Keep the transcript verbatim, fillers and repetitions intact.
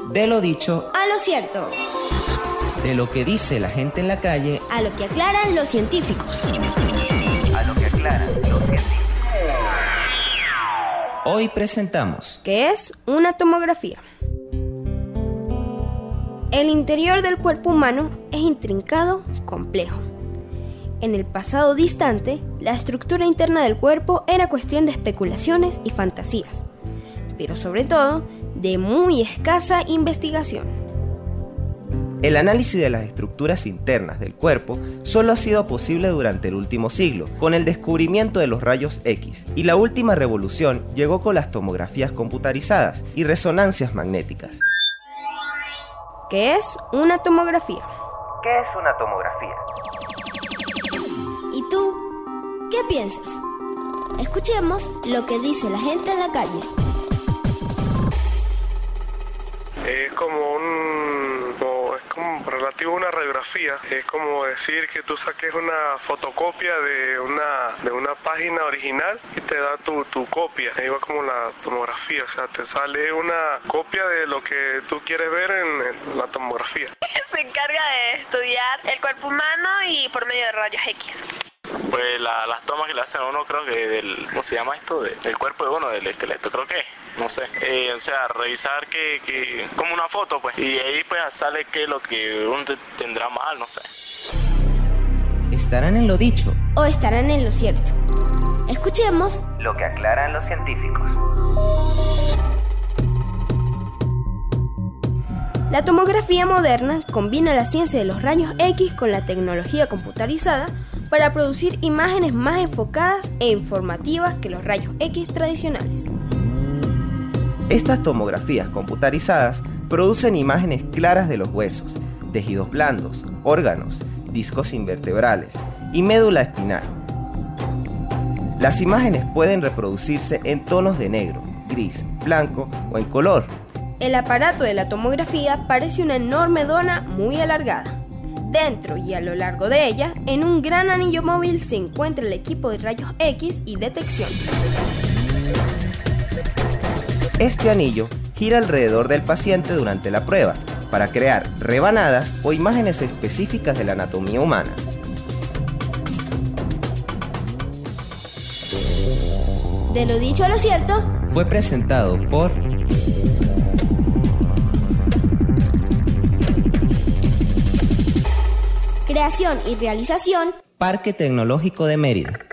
De lo dicho a lo cierto. De lo que dice la gente en la calle a lo que aclaran los científicos. A lo que aclaran los científicos. Hoy presentamos ¿qué es una tomografía? El interior del cuerpo humano es intrincado, complejo. En el pasado distante, la estructura interna del cuerpo era cuestión de especulaciones y fantasías, pero sobre todo, de muy escasa investigación. El análisis de las estructuras internas del cuerpo solo ha sido posible durante el último siglo, con el descubrimiento de los rayos X, y la última revolución llegó con las tomografías computarizadas y resonancias magnéticas. ¿Qué es una tomografía? ¿Qué es una tomografía? ¿Y tú? ¿Qué piensas? Escuchemos lo que dice la gente en la calle. Es como un... Como, es como relativo a una radiografía. Es como decir que tú saques una fotocopia de una de una página original y te da tu, tu copia. Es igual como la tomografía. O sea, te sale una copia de lo que tú quieres ver en, en la tomografía. Se encarga de estudiar el cuerpo humano y por medio de rayos X. Pues la, las tomas que le hacen a uno, creo que del, ¿cómo se llama esto? De, del cuerpo de uno, del esqueleto, creo que es, no sé. Eh, o sea, revisar que, que, como una foto, pues, y ahí pues sale que lo que uno te, tendrá mal, no sé. ¿Estarán en lo dicho o estarán en lo cierto? Escuchemos lo que aclaran los científicos. La tomografía moderna combina la ciencia de los rayos X con la tecnología computarizada para producir imágenes más enfocadas e informativas que los rayos X tradicionales. Estas tomografías computarizadas producen imágenes claras de los huesos, tejidos blandos, órganos, discos invertebrales y médula espinal. Las imágenes pueden reproducirse en tonos de negro, gris, blanco o en color. El aparato de la tomografía parece una enorme dona muy alargada. Dentro y a lo largo de ella, en un gran anillo móvil se encuentra el equipo de rayos X y detección. Este anillo gira alrededor del paciente durante la prueba para crear rebanadas o imágenes específicas de la anatomía humana. De lo dicho a lo cierto, fue presentado por Creación y realización, Parque Tecnológico de Mérida.